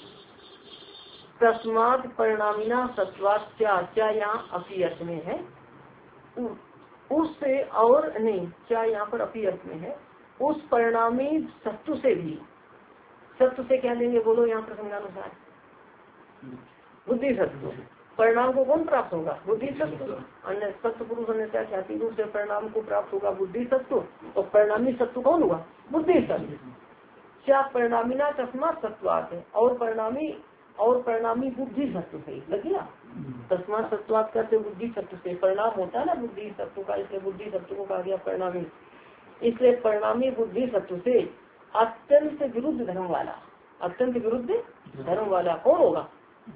तस्मात् परिणामिना सत्वाच्चा, क्या यहाँ अपी अर्थ में है, उससे और नहीं, क्या यहाँ पर अपी अर्थ में है, उस परिणामी सत्व से भी। सत्व से क्या लेंगे बोलो यहाँ प्रसंगानुसार? बुद्धि सत्व। परिणाम को कौन प्राप्त होगा? बुद्धि सत्व। अन्य सत्व पुरुष अन्यथा ख्याति रूप से परिणाम को प्राप्त होगा बुद्धि सत्व। तो परिणामी सत्व कौन हुआ? बुद्धि सत्व। क्या परिणामिना तस्मात् सत्वात् है, और परिणामी बुद्धि सत्व से लग गया। तस्मात् सत्वात् करते बुद्धि सत्व से परिणाम होता है ना बुद्धि सत्व का, इसलिए बुद्धि सत्व को कहा गया परिणामी। इसलिए परिणामी बुद्धि सत्व से अत्यंत विरुद्ध धर्म वाला, अत्यंत विरुद्ध धर्म वाला कौन होगा?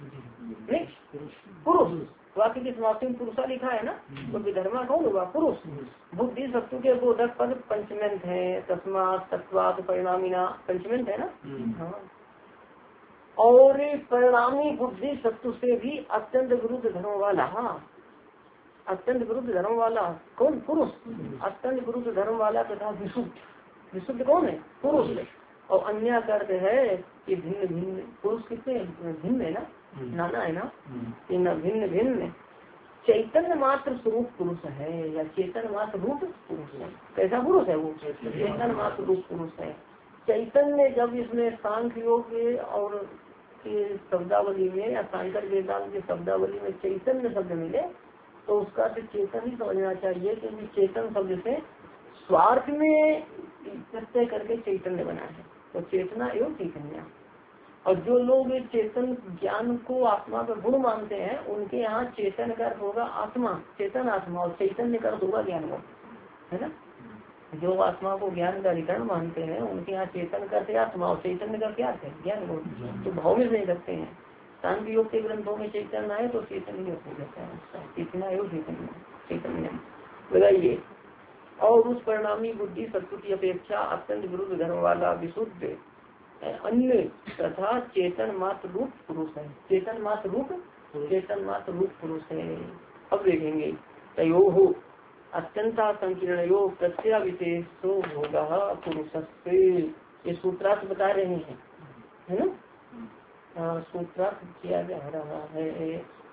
पुरुष। वाक्य की समाप्ति में पुरुषा लिखा है ना, तो विधर्मा कौन होगा? पुरुष। बुद्धि सत्व के बोधक पद पंचमेंट है, तस्मात् सत्वात् परिणामिना पंचमेंट है ना। हाँ, और परिणामी बुद्धि सत्व से भी अत्यंत विरुद्ध धर्म वाला। हाँ, अत्यंत विरुद्ध धर्म वाला कौन? पुरुष। अत्यंत विरुद्ध धर्म वाला तथा विशुद्ध, विशुद्ध कौन है? पुरुष। और अन्य का अर्थ है कि भिन्न भिन्न। पुरुष कितने भिन्न है ना, नाना है ना, कि न भिन्न भिन्न चैतन्य मात्र स्वरूप पुरुष है, या चेतन मात्र रूप पुरुष है। कैसा पुरुष है वो? चैतन्य मात्र रूप पुरुष है। चैतन्य जब इसमें सांख्य योग और शब्दावली में या सांकर वेदांत की शब्दावली में चैतन्य शब्द मिले तो उसका तो चेतन ही समझना चाहिए, क्योंकि चेतन शब्द से स्वार्थ में प्रत्यय करके चैतन्य बना है, तो चेतना एवं चैतन्य। और जो लोग चेतन ज्ञान को आत्मा का गुण मानते हैं उनके यहाँ चेतन का अर्थ होगा आत्मा, चेतन आत्मा, और चैतन्य का अर्थ होगा ज्ञान गुण, है ना। जो आत्मा को ज्ञान का अधिकरण मानते हैं उनके यहाँ चेतन का अर्थ आत्मा और चैतन्य का क्या है? ज्ञान गुण। तो भाव में नहीं रखते हैं। सांख्य योग के ग्रंथों में चैतन्य आए तो चैतन्य हो जाता है, चेतना एवं चैतन्य, चैतन्य लगाइए। और उस परिणामी बुद्धि सत्व की अपेक्षा अत्यंत विरुद्ध धर्म वाला विशुद्ध अन्य तथा चेतन मात्र रूप पुरुष है। चेतन मात्र रूप पुरुष है। अब देखेंगे तयो हो अत्यंता संकीर्ण योग प्रत्यय विशेषो होगा पुरुष से, ये सूत्रार्थ बता रहे हैं, है ना। सूत्रार्थ किया जा रहा है।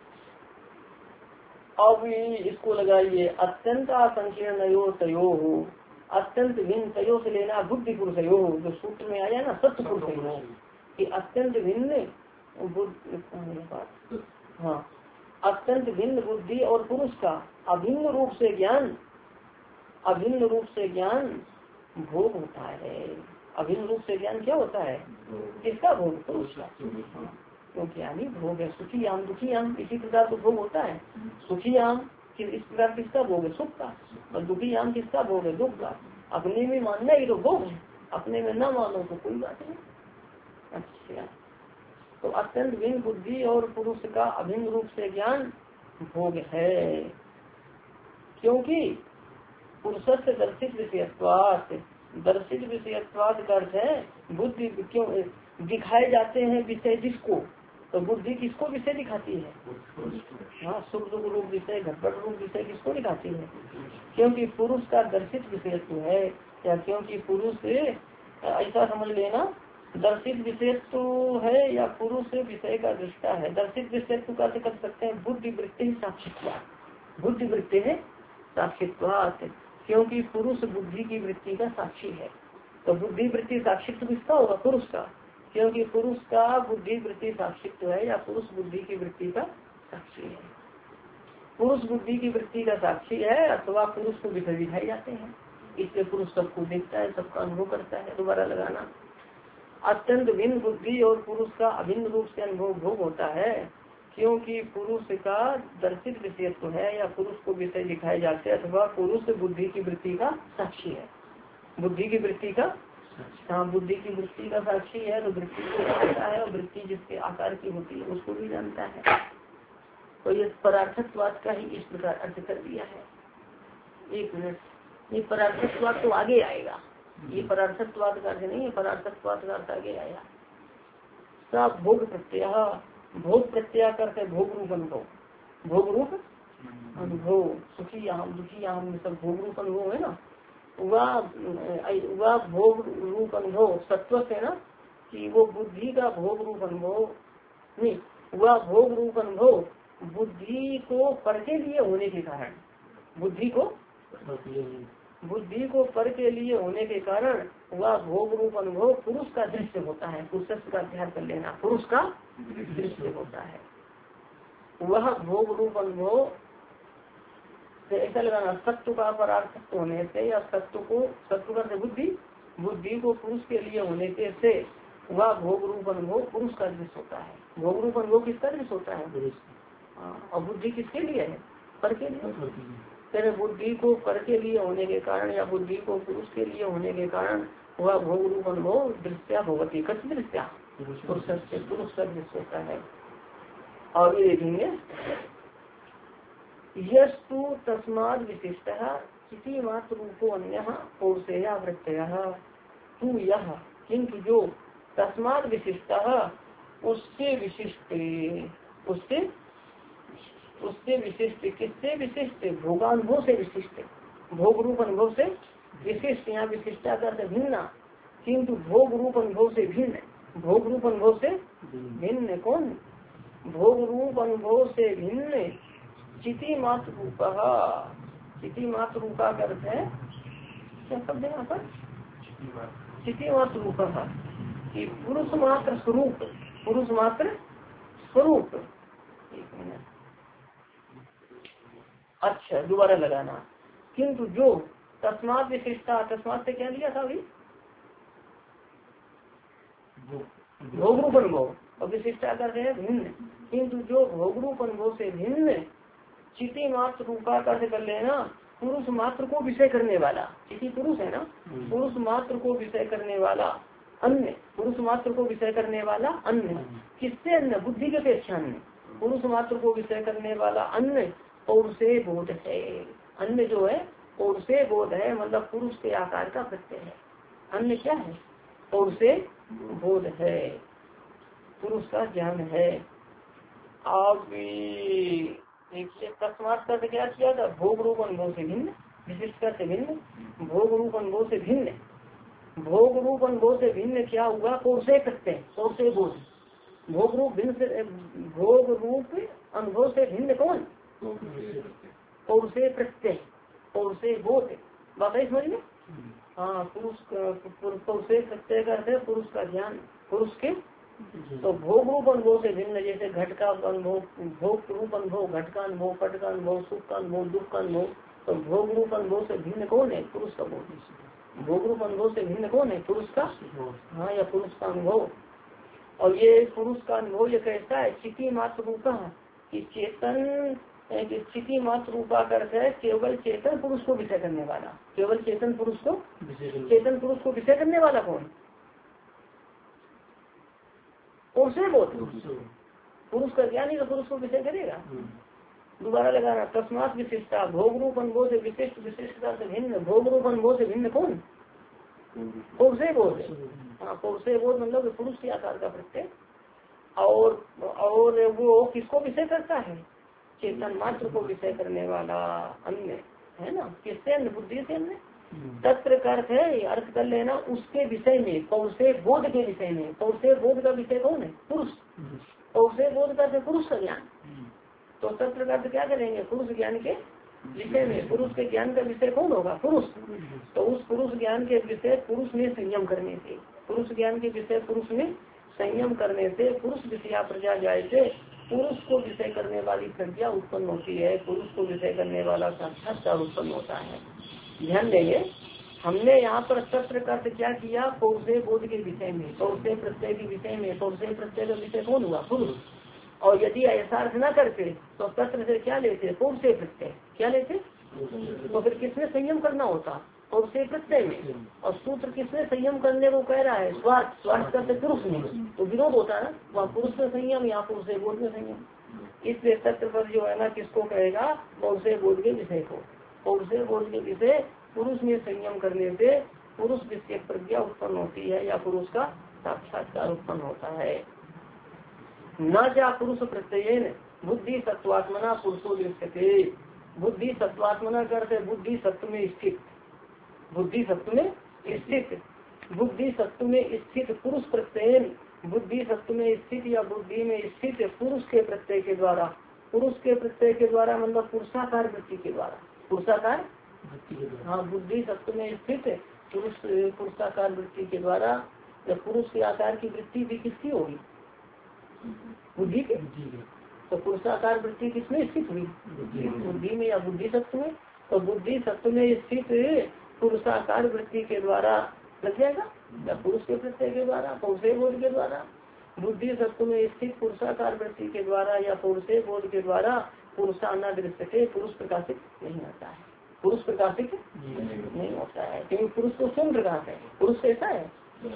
अब इसको लगाइए अत्यंत संकीर्ण यो तयो हो, अत्यंत भिन्न तयो से लेना बुद्धि पुरुष यो, जो सूत्र में आया ना सत्य पुरुष यो, कि अत्यंत भिन्न हाँ अत्यंत भिन्न बुद्धि और पुरुष का अभिन्न रूप से ज्ञान भोग होता है। अभिन्न रूप से ज्ञान क्या होता है? किसका भोग? पुरुष का। तो ज्ञानी भोग है सुखी आम दुखी आम, इसी प्रकार तो भोग होता है। सुखी आम इस प्रकार किसका भोग है? सुख का। और दुखी आम किसका भोग है? दुख का। अपने में मानना ही तो भोग है, अपने में न मानो तो कोई बात नहीं। अच्छा, तो अत्यंत भिन्न बुद्धि और पुरुष का अभिन्न रूप से ज्ञान भोग है, क्योंकि पुरुष से दर्शित विषयत्वाद का अर्थ है बुद्धि क्यों दिखाए जाते हैं विषय जिसको, तो बुद्धि किसको विषय दिखाती है? हाँ, सुख दुख रूप विषय, घटपट रूप विषय किसको दिखाती है? क्योंकि पुरुष का दर्शित विषयत्व है, या क्योंकि पुरुष ऐसा समझ लेना दर्शित विषयत्व है या पुरुष विषय का दृष्टा है। दर्शित विषयत्व का कर सकते हैं बुद्धि वृत्ति साक्षित्वात्, बुद्धि वृत्ति है साक्षित्वात्, क्योंकि पुरुष बुद्धि की वृत्ति का साक्षी है। तो बुद्धि वृत्ति साक्षित्व किसका होगा? पुरुष का, क्योंकि पुरुष का बुद्धि वृत्ति साक्षित्व है या पुरुष बुद्धि की वृत्ति का साक्षी है। पुरुष बुद्धि की वृत्ति का साक्षी है अथवा पुरुष को विषय दिखाए जाते हैं, इसलिए पुरुष सबको देखता है, सबका अनुभव करता है। दोबारा लगाना, अत्यंत भिन्न बुद्धि और पुरुष का अभिन्न रूप से अनुभव भोग होता है, क्योंकि पुरुष का दर्शित विषयत्व है या पुरुष को विषय दिखाए जाते हैं अथवा पुरुष बुद्धि की वृत्ति का साक्षी है। बुद्धि की वृत्ति का, हाँ, बुद्धि की वृत्ति का साक्षी है तो वृत्ति को जानता है, और वृत्ति जिसके आकार की होती है उसको भी जानता है। तो ये परार्थत्वाद का ही इस प्रकार अर्थ कर दिया है। एक मिनट, ये परार्थत्वाद तो आगे आएगा, ये परार्थत्वाद का अर्थ नहीं है, परार्थत्वाद का अर्थ आगे आया। सब भोग प्रत्यय, भोग प्रत्यय करते भोग रूप अनुभव, भोग रूप अनुभव, सुखी आम दुखी आम में सब भोग रूप अनुभव है ना। वह भोग रूप अनुभव सत्व है ना, कि वो बुद्धि का भोग रूप अनुभव नहीं, वह भोग रूप अनुभव बुद्धि को पर के लिए होने के कारण, बुद्धि को पर के लिए होने के कारण वह भोग रूप अनुभव पुरुष का दृश्य होता है। पुरुष का अध्ययन कर लेना, पुरुष का दृश्य होता है। वह भोग रूप अनुभव से ऐसा लगाना सत्व का परार्थत्व होने से, या सत्व का बुद्धि को पुरुष के लिए होने के से वह भोग रूप अनुभव पुरुष का दृश्य होता है। भोग रूप अनुभव किसका दृश्य होता है? और बुद्धि किसके लिए है? पर के लिए। तेरे बुद्धि को पर के लिए होने के कारण या बुद्धि को पुरुष के लिए होने के कारण वह भोग रूप अनुभव दृश्या भगवती कस दृश्या पुरुष का दृश्य होता है। और ये देखेंगे यस्तु तस्माद विशिष्ट किसी मात्र रूपो अन्य पौरुषेया वृत्तय तू यह, किंतु जो तस्माद विशिष्ट उससे विशिष्ट, उससे विशिष्ट किससे विशिष्ट? भोगानुभव से विशिष्ट, भोग रूप अनुभव से विशिष्ट। यहाँ विशिष्टा का भिन्ना, किंतु भोग रूप अनुभव से भिन्न, भोग रूप अनुभव से भिन्न कौन? भोग रूप अनुभव से भिन्न चिति मात्र रूपा, चिति मात्र रूपा का अर्थ है क्या शब्द यहाँ पर? चिति मात्र रूपा कि पुरुष मात्र स्वरूप, पुरुष मात्र स्वरूप। एक मिनट, अच्छा दोबारा लगाना। किंतु जो तस्मात विशिष्टा, तस्मात से क्या लिया था अभी? भोग रूप अनुभव, और विशिष्टा करते हैं भिन्न। किंतु जो भोग रूप अनुभव से भिन्न चिति मात्र रूपा का कर लेना, पुरुष मात्र को विषय करने वाला, चिति पुरुष है ना, पुरुष मात्र को विषय करने वाला अन्य, पुरुष मात्र को विषय करने वाला अन्य, किससे अन्य? बुद्धि के अपेक्षा अन्य, पुरुष मात्र को विषय करने वाला अन्य और से बोध है। अन्य जो है और से बोध है, मतलब पुरुष के आकार का प्रत्यय है। अन्य क्या है? और से बोध है, पुरुष का ज्ञान है। अब एक से तस्मात का क्या किया था? भोग रूप अनुभव से भिन्न, विशिष्ट से भिन्न, भोग रूप अनुभव से भिन्न। भोग रूप अनुभव से भिन्न क्या हुआ? और से प्रत्यय, और से बोध। भोग रूप भिन्न से, भोग रूप अनुभव से भिन्न कौन? और से प्रत्यय, और से बोध। बात है समझ में? हाँ, पुरुष से प्रत्यय का अर्थ है पुरुष का ज्ञान, पुरुष के। तो भोग रूप अनुभव से भिन्न, जैसे घट का अनुभव, भोग रूप अनुभव, घट का अनुभव, पट का अनुभव, सुख का अनुभव, दुख का अनुभव। तो भोग रूप अनुभव से भिन्न कौन है? पुरुष का बोध। भोग रूप अनुभव से भिन्न कौन है? पुरुष का, हाँ, या पुरुष का अनुभव। और ये पुरुष का अनुभव ये कैसा है? चिति मात्र रूपा, कि चेतन, चिति मात्र रूपा करता है केवल चेतन पुरुष को विषय करने वाला। केवल चेतन पुरुष को, चेतन पुरुष को विषय करने वाला कौन? और से बोध, पुरुष का ज्ञान ही तो पुरुष को विषय करेगा। दोबारा लगाना। तस्मात विशिष्टा, भोग रूप अनुभव से विशिष्ट, विशिष्टता से भिन्न, भोग रूप अनुभव से भिन्न कौन? और से बोध। हाँ, और से बोध मतलब पुरुष के आकार का प्रत्यय। और वो किसको विषय करता है? चेतन मात्र को विषय करने वाला अन्य, है ना। किससे? अन्य, बुद्धि से अन्य। तत्र का अर्थ है, अर्थ कर लेना उसके विषय में, पौसे बोध के विषय में। पौसे बोध का विषय कौन है? पुरुष। पौसे बोध का पुरुष का ज्ञान। तो तत्र का अर्थ क्या करेंगे? पुरुष ज्ञान के विषय में। पुरुष के ज्ञान का विषय कौन होगा? पुरुष। तो उस पुरुष ज्ञान के विषय पुरुष में संयम करने से, पुरुष ज्ञान के विषय पुरुष में संयम करने से, पुरुष विषया प्रजा जाए से पुरुष को विषय करने वाली प्रज्ञा उत्पन्न होती है, पुरुष को विषय करने वाला साक्षात्कार उत्पन्न होता है। ध्यान देंगे, हमने यहाँ पर तत्र का क्या किया? पौसे बोध के विषय में, पौसे प्रत्यय के विषय में। पौसे प्रत्यय का विषय कौन हुआ? पुरुष। और यदि ऐसा अर्थ न करते तो तत्र से क्या लेते? पौसे प्रत्यय। क्या लेते? तो फिर किसमें संयम करना होता? पौसे प्रत्यय में। और सूत्र किसमें संयम करने को कह रहा है? स्वार्थ, स्वार्थ करते पुरुष में। तो विरोध होता है, वहाँ पुरुष में संयम, यहाँ पुरुष बोध में संयम। इसलिए तत्र पर जो है ना किसको कहेगा? पौसे बोध के विषय को। पौसे बोध के विषय पुरुष में संयम करने से पुरुष विषय प्रज्ञा उत्पन्न होती है, या पुरुष का साक्षात्कार उत्पन्न होता है। न जा पुरुष प्रत्यय बुद्धि सत्वात्मना पुरुषो दृश्यते। बुद्धि सत्वात्मना करते बुद्धि सत्व में स्थित, बुद्धि सत्व में स्थित, बुद्धि सत्व में स्थित पुरुष प्रत्यय, बुद्धि सत्व में स्थित या बुद्धि में स्थित पुरुष के प्रत्यय के द्वारा। पुरुष के प्रत्यय के द्वारा मतलब पुरुषाकार वृत्ति के द्वारा। पुरुषाकार, हाँ, बुद्धि सत्व में स्थित पुरुष, पुरुषाकार वृत्ति के द्वारा। जब पुरुष के आकार की वृत्ति भी किसकी होगी? बुद्धि के। तो पुरुषाकार वृत्ति किसमें स्थित हुई? बुद्धि में या बुद्धि सत्व में। तो बुद्धि सत्व में स्थित पुरुषाकार वृत्ति के द्वारा लग जाएगा, या पुरुष के प्रत्यय के द्वारा, पौसे बोध के द्वारा। बुद्धि सत्व में स्थित पुरुषाकार वृत्ति के द्वारा या पौसे बोध के द्वारा पुरुषाना दृश्यते, पुरुष प्रकाशित नहीं होता है। पुरुष प्रकाशित नहीं होता है, क्योंकि पुरुष तो स्वयं प्रकाश है। पुरुष कैसा है?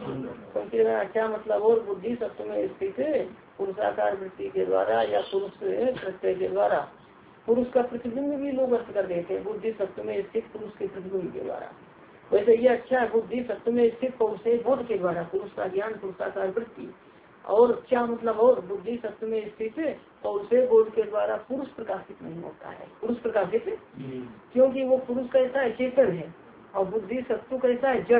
क्या मतलब? और बुद्धि सत्व में स्थित पुरुषाकार वृत्ति के द्वारा या पुरुष प्रत्यय के द्वारा पुरुष का प्रतिबिंब भी लोग अर्थ कर देते हैं। बुद्धि सत्व में स्थित पुरुष के प्रतिबिंब के द्वारा। वैसे ये अच्छा है, बुद्धि सत्व में स्थित पौसे बोध के द्वारा पुरुष का ज्ञान, पुरुषाकार वृत्ति। और क्या मतलब? और बुद्धि सत्व में स्थित पौसे बोध के द्वारा पुरुष प्रकाशित नहीं होता है। पुरुष प्रकाशित क्योंकि वो पुरुष कैसा है? चेतन है। और बुद्धि सत्व कैसा है? जड़ है।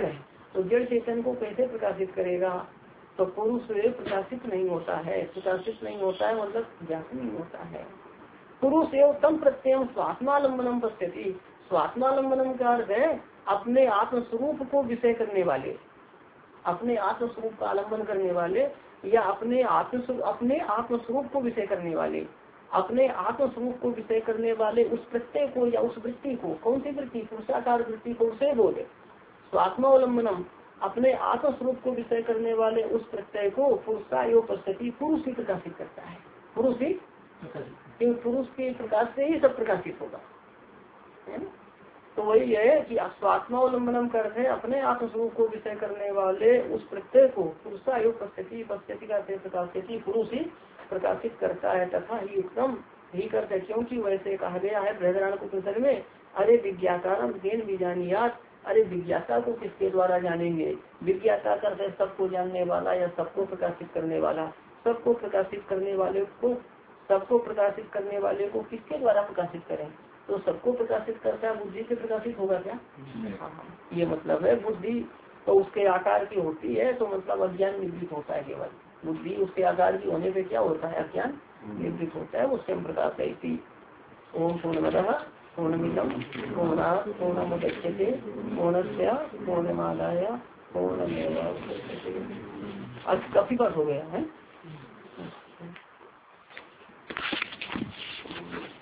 तो जड़ चेतन को कैसे प्रकाशित करेगा? तो पुरुष प्रकाशित नहीं होता है, प्रकाशित नहीं होता है मतलब ज्ञात नहीं होता है। पुरुष एवं तम प्रत्यय स्वात्मालंबनम पश्यति। स्वात्मालंबनम का अर्थ है अपने आत्मस्वरूप को विषय करने वाले, अपने आत्मस्वरूप का आलम्बन करने वाले, या अपने आत्मस्वरूप को विषय करने वाले, अपने आत्मस्वरूप को विषय करने वाले उस प्रत्यय को या उस वृत्ति को। कौन सी वृत्ति? पुरुषाकार वृत्ति को उसे बोले। स्वात्मावलंबनम अपने आत्मस्वरूप को विषय करने वाले उस प्रत्यय को पुरुषा एवं पश्यति, पुरुष ही प्रकाशित करता है। पुरुष ही, क्योंकि पुरुष के प्रकाश से ही सब प्रकाशित होगा, है ना। तो वही है कि स्वात्मावलंबनम करते अपने आत्मस्वरूप को विषय करने वाले उस प्रत्यय को पुरुषा एवं पश्यति, पश्यति का प्रकाशित पुरुष ही प्रकाशित करता है। तथा ही उत्तम ही करते, क्योंकि वैसे कहा गया है बृहदारण्यक में, अरे विज्ञाकारम ज्ञान बीजानियात। अरे विज्ञाता को किसके द्वारा जानेंगे? विज्ञाता करते सबको जानने वाला या सबको प्रकाशित करने वाला। सबको प्रकाशित करने वाले को, सबको प्रकाशित करने वाले को किसके द्वारा प्रकाशित करें? तो सबको प्रकाशित करता है, बुद्धि से प्रकाशित होगा क्या? हाँ, ये मतलब है। बुद्धि तो उसके आकार की होती है, तो मतलब अज्ञान निवृत्त होता है। केवल बुद्धि उसके आकार की होने पे क्या होता है? अज्ञान निवृत्त होता है, उससे हम प्रकाश है। इसी ओम पूर्णमदः पूर्णमिदं पूर्णात् पूर्णमुदच्यते पूर्णस्य पूर्णमादाय पूर्णमेवावशिष्यते। आज काफी बात हो गया है।